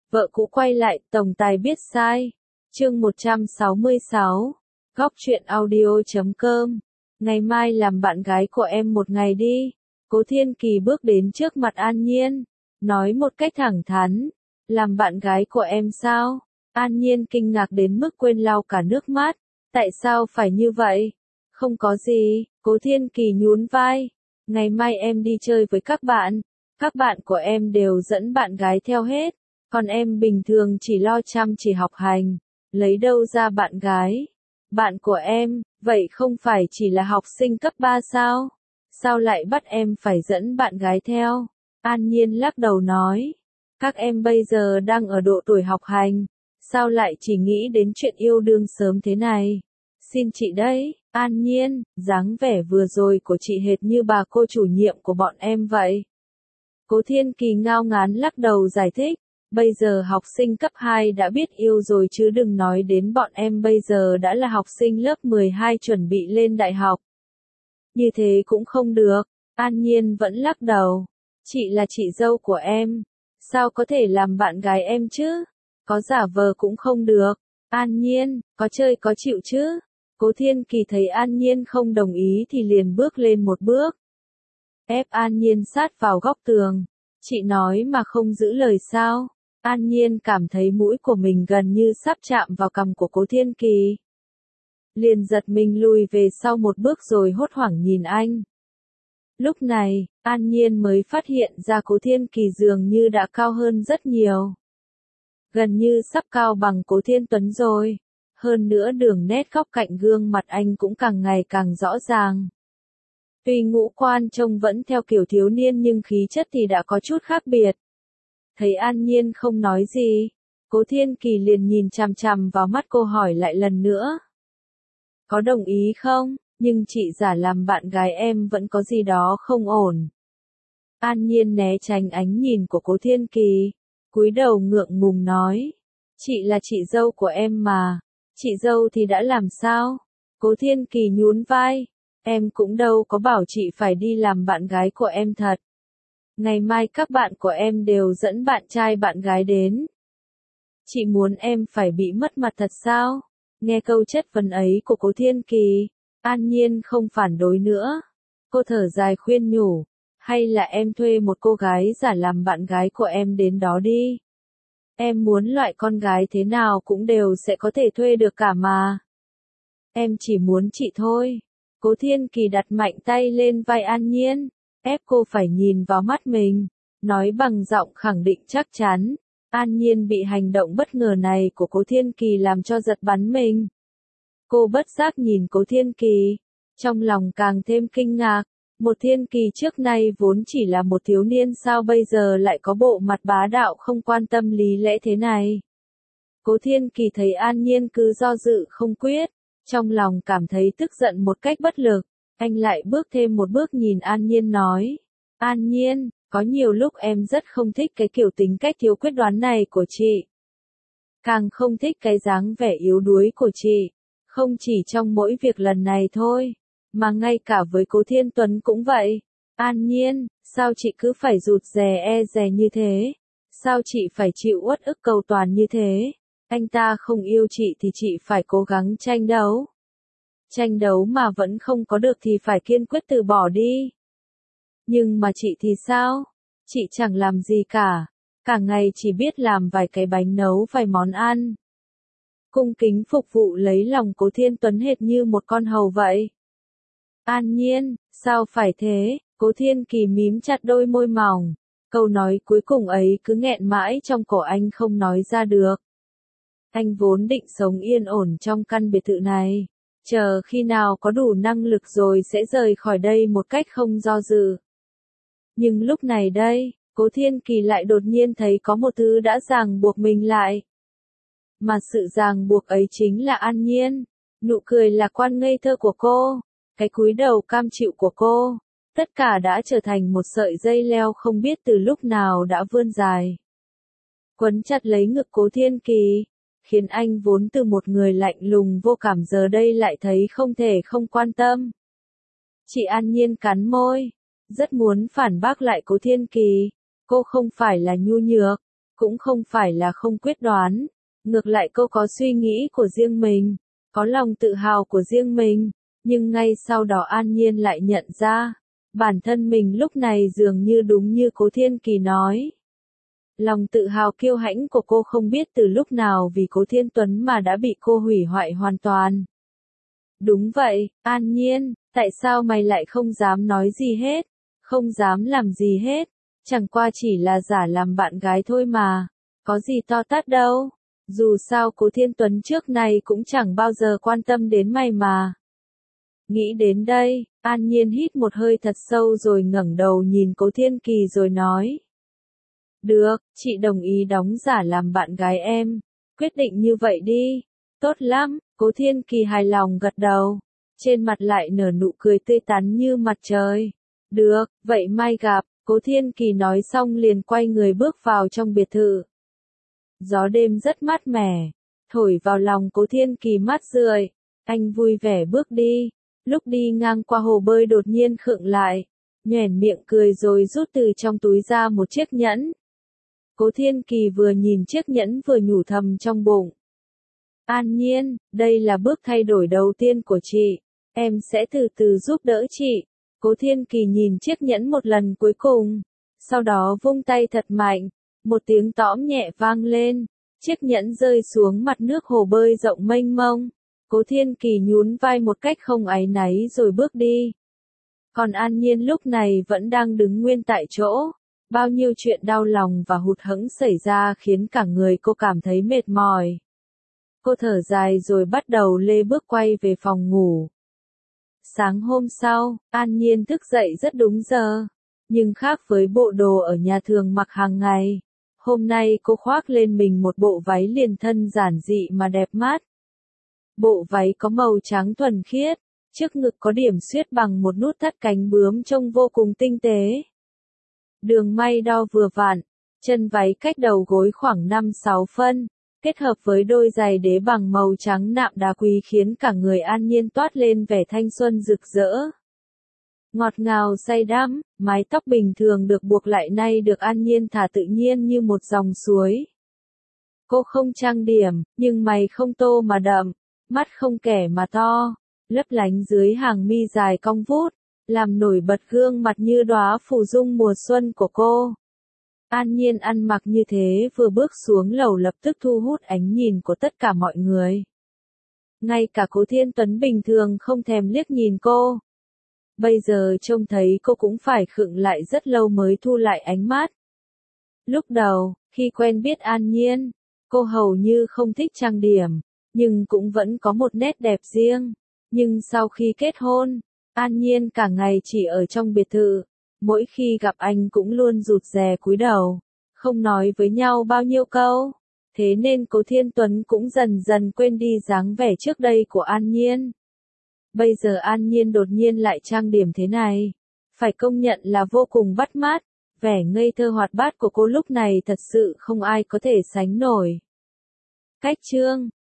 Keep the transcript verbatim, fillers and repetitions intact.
Vợ cũ quay lại, tổng tài biết sai. Chương một trăm sáu mươi sáu. Góc truyện audio chấm com. Ngày mai làm bạn gái của em một ngày đi. Cố Thiên Kỳ bước đến trước mặt An Nhiên, nói một cách thẳng thắn. Làm bạn gái của em sao? An Nhiên kinh ngạc đến mức quên lau cả nước mắt. Tại sao phải như vậy? Không có gì, Cố Thiên Kỳ nhún vai. Ngày mai em đi chơi với các bạn. Các bạn của em đều dẫn bạn gái theo hết. Còn em bình thường chỉ lo chăm chỉ học hành. Lấy đâu ra bạn gái? Bạn của em, vậy không phải chỉ là học sinh cấp ba sao? Sao lại bắt em phải dẫn bạn gái theo? An Nhiên lắc đầu nói. Các em bây giờ đang ở độ tuổi học hành. Sao lại chỉ nghĩ đến chuyện yêu đương sớm thế này? Xin chị đấy, An Nhiên, dáng vẻ vừa rồi của chị hệt như bà cô chủ nhiệm của bọn em vậy. Cố Thiên Kỳ ngao ngán lắc đầu giải thích. Bây giờ học sinh cấp hai đã biết yêu rồi chứ đừng nói đến bọn em bây giờ đã là học sinh lớp mười hai chuẩn bị lên đại học. Như thế cũng không được, An Nhiên vẫn lắc đầu. Chị là chị dâu của em, sao có thể làm bạn gái em chứ? Có giả vờ cũng không được. An Nhiên, có chơi có chịu chứ? Cố Thiên Kỳ thấy An Nhiên không đồng ý thì liền bước lên một bước. Ép An Nhiên sát vào góc tường. Chị nói mà không giữ lời sao? An Nhiên cảm thấy mũi của mình gần như sắp chạm vào cằm của Cố Thiên Kỳ. Liền giật mình lùi về sau một bước rồi hốt hoảng nhìn anh. Lúc này, An Nhiên mới phát hiện ra Cố Thiên Kỳ dường như đã cao hơn rất nhiều. Gần như sắp cao bằng Cố Thiên Tuấn rồi. Hơn nữa đường nét góc cạnh gương mặt anh cũng càng ngày càng rõ ràng. Tuy ngũ quan trông vẫn theo kiểu thiếu niên nhưng khí chất thì đã có chút khác biệt. Thấy An Nhiên không nói gì, Cố Thiên Kỳ liền nhìn chằm chằm vào mắt cô hỏi lại lần nữa. Có đồng ý không? Nhưng chị giả làm bạn gái em vẫn có gì đó không ổn. An Nhiên né tránh ánh nhìn của Cố Thiên Kỳ, cúi đầu ngượng ngùng nói. Chị là chị dâu của em mà. Chị dâu thì đã làm sao? Cố Thiên Kỳ nhún vai. Em cũng đâu có bảo chị phải đi làm bạn gái của em thật. Ngày mai các bạn của em đều dẫn bạn trai bạn gái đến. Chị muốn em phải bị mất mặt thật sao? Nghe câu chất vấn ấy của Cố Thiên Kỳ, An Nhiên không phản đối nữa. Cô thở dài khuyên nhủ, hay là em thuê một cô gái giả làm bạn gái của em đến đó đi. Em muốn loại con gái thế nào cũng đều sẽ có thể thuê được cả mà. Em chỉ muốn chị thôi. Cố Thiên Kỳ đặt mạnh tay lên vai An Nhiên, ép cô phải nhìn vào mắt mình, nói bằng giọng khẳng định chắc chắn. An Nhiên bị hành động bất ngờ này của Cố Thiên Kỳ làm cho giật bắn mình. Cô bất giác nhìn Cố Thiên Kỳ, trong lòng càng thêm kinh ngạc. Một Thiên Kỳ trước nay vốn chỉ là một thiếu niên sao bây giờ lại có bộ mặt bá đạo không quan tâm lý lẽ thế này. Cố Thiên Kỳ thấy An Nhiên cứ do dự không quyết, trong lòng cảm thấy tức giận một cách bất lực. Anh lại bước thêm một bước nhìn An Nhiên nói. An Nhiên, có nhiều lúc em rất không thích cái kiểu tính cách thiếu quyết đoán này của chị. Càng không thích cái dáng vẻ yếu đuối của chị. Không chỉ trong mỗi việc lần này thôi, mà ngay cả với Cố Thiên Tuấn cũng vậy. An Nhiên, sao chị cứ phải rụt rè e dè như thế? Sao chị phải chịu uất ức cầu toàn như thế? Anh ta không yêu chị thì chị phải cố gắng tranh đấu. Tranh đấu mà vẫn không có được thì phải kiên quyết từ bỏ đi. Nhưng mà chị thì sao? Chị chẳng làm gì cả. Cả ngày chỉ biết làm vài cái bánh nấu vài món ăn. Cung kính phục vụ lấy lòng Cố Thiên Tuấn hệt như một con hầu vậy. An Nhiên, sao phải thế? Cố Thiên Kỳ mím chặt đôi môi mỏng. Câu nói cuối cùng ấy cứ nghẹn mãi trong cổ anh không nói ra được. Anh vốn định sống yên ổn trong căn biệt thự này. Chờ khi nào có đủ năng lực rồi sẽ rời khỏi đây một cách không do dự. Nhưng lúc này đây, Cố Thiên Kỳ lại đột nhiên thấy có một thứ đã ràng buộc mình lại. Mà sự ràng buộc ấy chính là An Nhiên. Nụ cười lạc quan ngây thơ của cô, cái cúi đầu cam chịu của cô, tất cả đã trở thành một sợi dây leo không biết từ lúc nào đã vươn dài. Quấn chặt lấy ngực Cố Thiên Kỳ, khiến anh vốn từ một người lạnh lùng vô cảm giờ đây lại thấy không thể không quan tâm. Chị An Nhiên cắn môi, rất muốn phản bác lại Cố Thiên Kỳ. Cô không phải là nhu nhược, cũng không phải là không quyết đoán, ngược lại cô có suy nghĩ của riêng mình, có lòng tự hào của riêng mình, nhưng ngay sau đó An Nhiên lại nhận ra, bản thân mình lúc này dường như đúng như Cố Thiên Kỳ nói. Lòng tự hào kiêu hãnh của cô không biết từ lúc nào vì Cố Thiên Tuấn mà đã bị cô hủy hoại hoàn toàn. Đúng vậy, An Nhiên, tại sao mày lại không dám nói gì hết, không dám làm gì hết, chẳng qua chỉ là giả làm bạn gái thôi mà, có gì to tát đâu, dù sao Cố Thiên Tuấn trước này cũng chẳng bao giờ quan tâm đến mày mà. Nghĩ đến đây, An Nhiên hít một hơi thật sâu rồi ngẩng đầu nhìn Cố Thiên Kỳ rồi nói. Được, chị đồng ý đóng giả làm bạn gái em, quyết định như vậy đi, tốt lắm, Cố Thiên Kỳ hài lòng gật đầu, trên mặt lại nở nụ cười tươi tắn như mặt trời. Được, vậy mai gặp, Cố Thiên Kỳ nói xong liền quay người bước vào trong biệt thự. Gió đêm rất mát mẻ, thổi vào lòng Cố Thiên Kỳ mát rượi, anh vui vẻ bước đi, lúc đi ngang qua hồ bơi đột nhiên khựng lại, nhoẻn miệng cười rồi rút từ trong túi ra một chiếc nhẫn. Cố Thiên Kỳ vừa nhìn chiếc nhẫn vừa nhủ thầm trong bụng. An Nhiên, đây là bước thay đổi đầu tiên của chị, em sẽ từ từ giúp đỡ chị. Cố Thiên Kỳ nhìn chiếc nhẫn một lần cuối cùng, sau đó vung tay thật mạnh, một tiếng tõm nhẹ vang lên, chiếc nhẫn rơi xuống mặt nước hồ bơi rộng mênh mông. Cố Thiên Kỳ nhún vai một cách không áy náy rồi bước đi. Còn An Nhiên lúc này vẫn đang đứng nguyên tại chỗ, bao nhiêu chuyện đau lòng và hụt hẫng xảy ra khiến cả người cô cảm thấy mệt mỏi. Cô thở dài rồi bắt đầu lê bước quay về phòng ngủ. Sáng hôm sau, An Nhiên thức dậy rất đúng giờ, nhưng khác với bộ đồ ở nhà thường mặc hàng ngày, hôm nay cô khoác lên mình một bộ váy liền thân giản dị mà đẹp mắt. Bộ váy có màu trắng thuần khiết, trước ngực có điểm xuyết bằng một nút thắt cánh bướm trông vô cùng tinh tế. Đường may đo vừa vặn, chân váy cách đầu gối khoảng năm sáu phân, kết hợp với đôi giày đế bằng màu trắng nạm đá quý khiến cả người An Nhiên toát lên vẻ thanh xuân rực rỡ. Ngọt ngào say đắm, mái tóc bình thường được buộc lại nay được An Nhiên thả tự nhiên như một dòng suối. Cô không trang điểm, nhưng mày không tô mà đậm, mắt không kẻ mà to, lấp lánh dưới hàng mi dài cong vút, làm nổi bật gương mặt như đóa phù dung mùa xuân của cô. An Nhiên ăn mặc như thế vừa bước xuống lầu lập tức thu hút ánh nhìn của tất cả mọi người. Ngay cả Cố Thiên Tuấn bình thường không thèm liếc nhìn cô. Bây giờ trông thấy cô cũng phải khựng lại rất lâu mới thu lại ánh mắt. Lúc đầu, khi quen biết An Nhiên, cô hầu như không thích trang điểm, nhưng cũng vẫn có một nét đẹp riêng. Nhưng sau khi kết hôn, An Nhiên cả ngày chỉ ở trong biệt thự, mỗi khi gặp anh cũng luôn rụt rè cúi đầu, không nói với nhau bao nhiêu câu. Thế nên Cố Thiên Tuấn cũng dần dần quên đi dáng vẻ trước đây của An Nhiên. Bây giờ An Nhiên đột nhiên lại trang điểm thế này, phải công nhận là vô cùng bắt mắt, vẻ ngây thơ hoạt bát của cô lúc này thật sự không ai có thể sánh nổi. Cách chương